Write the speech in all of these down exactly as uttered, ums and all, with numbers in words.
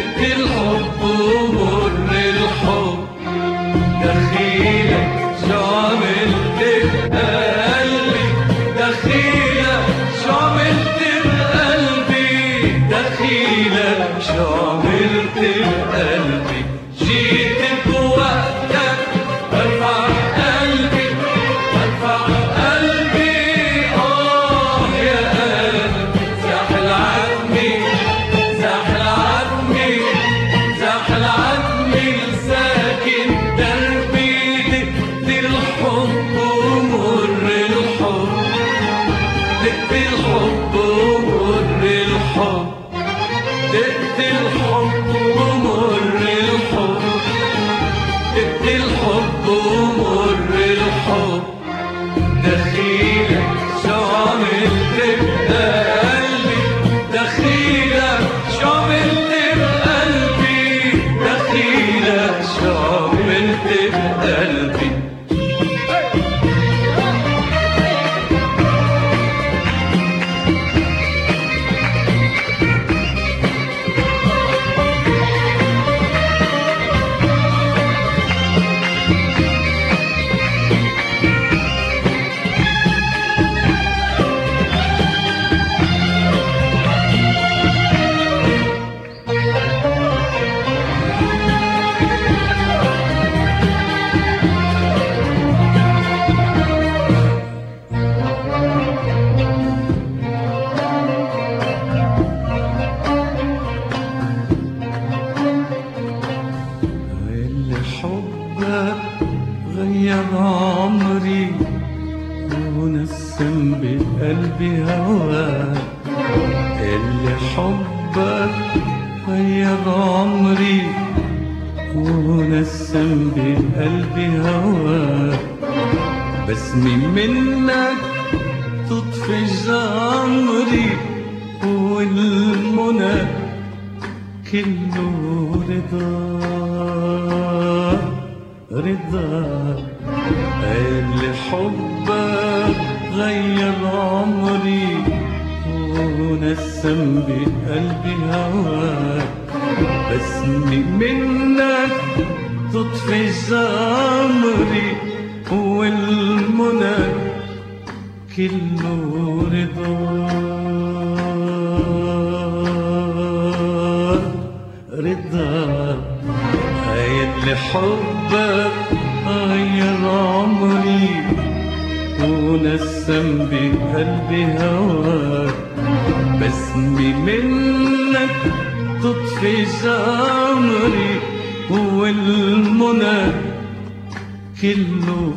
تقتل الحب ومر الحب دخيلك شو عملت بقلبي دخيلك شو عملت بقلبي دخيلك شو عملت بقلبي جيت بوقتك برفع قلبي برفع قلبي آه يا قلبي زحل عتمي زحل عتمي زحل عتمي ساكن دربي تقتل الحب ومر الحب تقتل الحب ومر الحب تقتل الحب ومر الحب تقتل الحب ومر الحب دخيلك شو عملت بقلبي دخيلك شو عملت بقلبي دخيلك شو عملت بقلبي غير عمري ونسم بقلبي هواك اللي حبك غير عمري ونسم بقلبي هواك بسمي منك تطفي جمري والمنى كله رضا رضا اللي حبك غير عمري ونسم بقلبي هواك بسمي منك تطفي جمري والمنى كله رضا رضا اللي حبك غير عمري ونسم بقلبي هواك بسمي منك تطفي جمري والمنى كله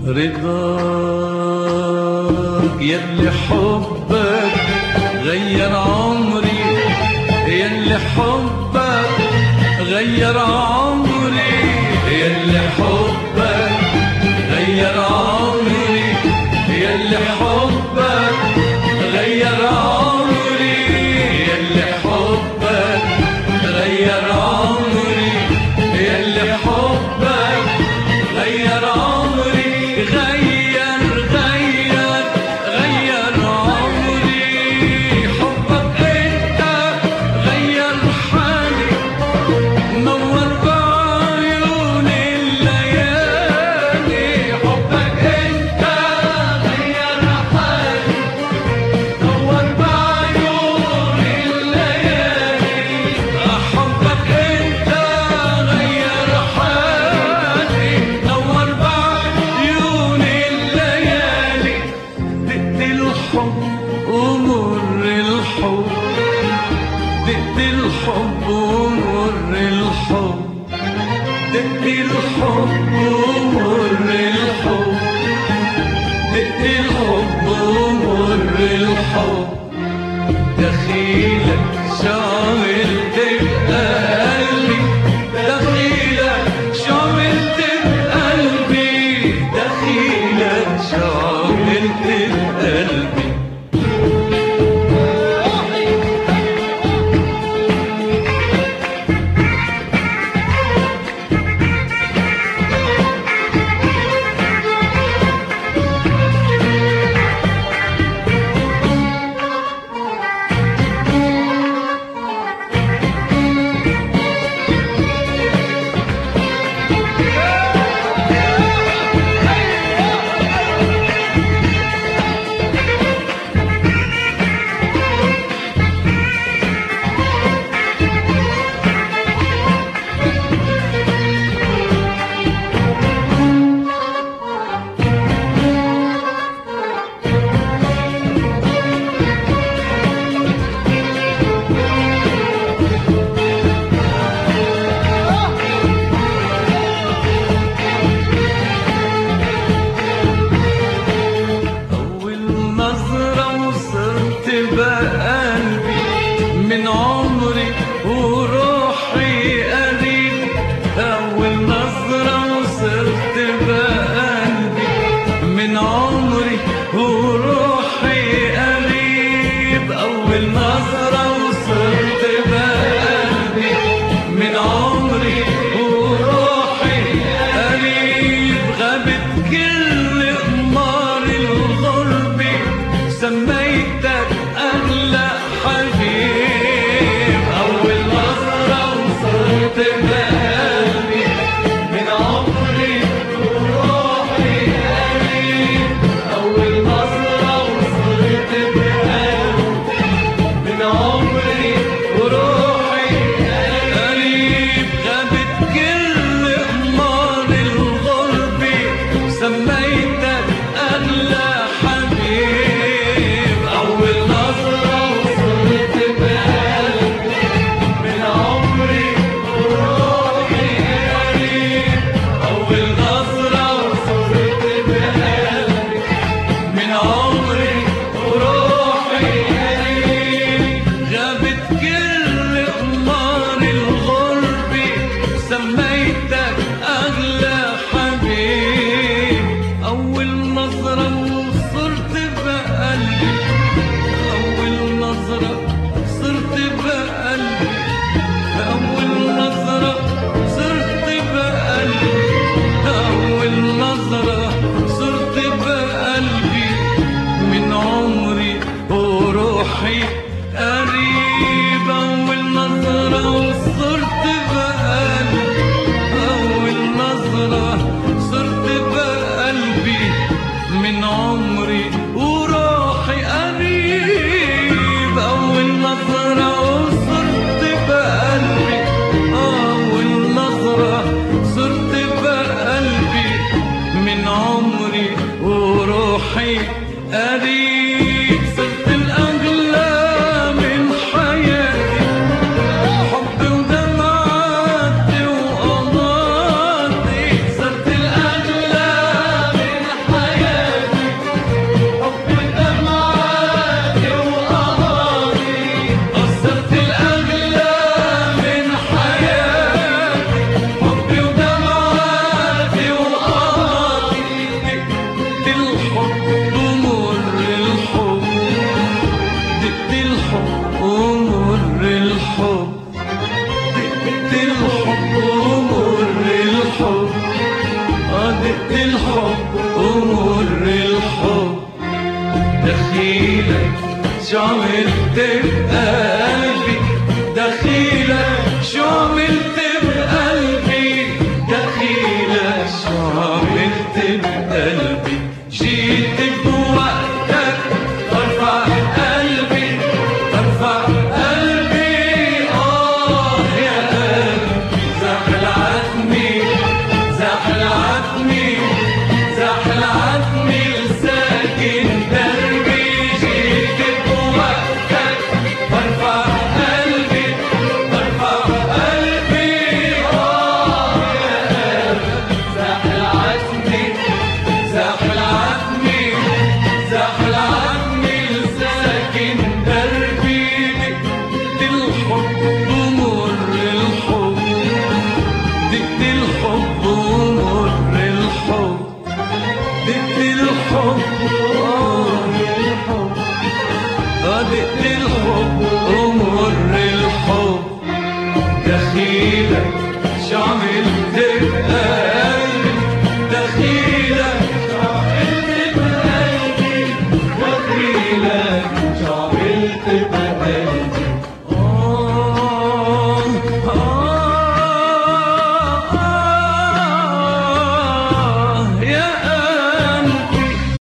رضاك يلي حبك غير عمري يلي حبك غير عمري يلي حبك غير عمري يلي حبك غير عمري يلي حبك غير عمري يلي حبك غير عمري غير غير غير عمري حبك انت غير حالي نور بعيون الليالي حبك انت غير حالي نور بعيون الليالي حبك انت غير حالي نور بعيون الليالي تقتل الحب ومر الحب تقتل الحب ومر الحب تقتل الحب ومر الحب تقتل الحب ومر الحب دخيلك شو عملت بقلبي دخيلك شو عملت بقلبي دخيلك شو عملت بقلبي بقلبي من عمري وروحي قريب أول نظرة وصرت بقلبي من عمري وروحي قريب غابت كل قمار الغرب سميتك أغلى حبيب أول نظرة وصرت بقلبي من عمري وروحي قريب أول نظرة وصرت بقلبي من عمري وروحي قريب غابت كل قمار الغرب سميتك أغلى حبيب أول نظرة وصرت بقلبي أول نظرة صرت بقلبي أول نظرة صرت بقلبي أول نظرة صرت بقلبي من عمري وروحي قريب أول نظرة وصرت بقلبي أول نظرة صرت بقلبي من عمري وروحي قريب أول نظرة وصرت بقلبي أول نظرة صرت بقلبي من عمري وروحي قريب صرت الأغلى من حياتي حبي ودمعاتي وقماتي صرت الأغلى من حياتي حبي ودمعاتي وقماتي صرت الأغلى من حياتي حبي ودمعاتي وقماتي دقت الحب ومر الحب دقت الحب ومر الحب دقت الحب ومر الحب اه دقت الحب ومر الحب دخيلك شو عملت بقلبي دخيلك شو عملت بقلبي دخيلك شو عملت بقلبي جيت بوقتك برفع قلبي برفع قلبي آه يا قلبي زحل عتمي زحل عتمي زحل عتمي لساكن دربي جيت بوقتك برفع قلبي برفع قلبي آه يا قلبي زحل عتمي زحل عتمي زحل عتمي لساكن دربي دقت الحب ومر الحب دقت الحب ومر الحب دقت الحب ومر الحب اه دقت الحب ومر الحب دخيلك شو عملت بقلبي دخيلك شو عملت بقلبي دخيلك شو عملت بقلبي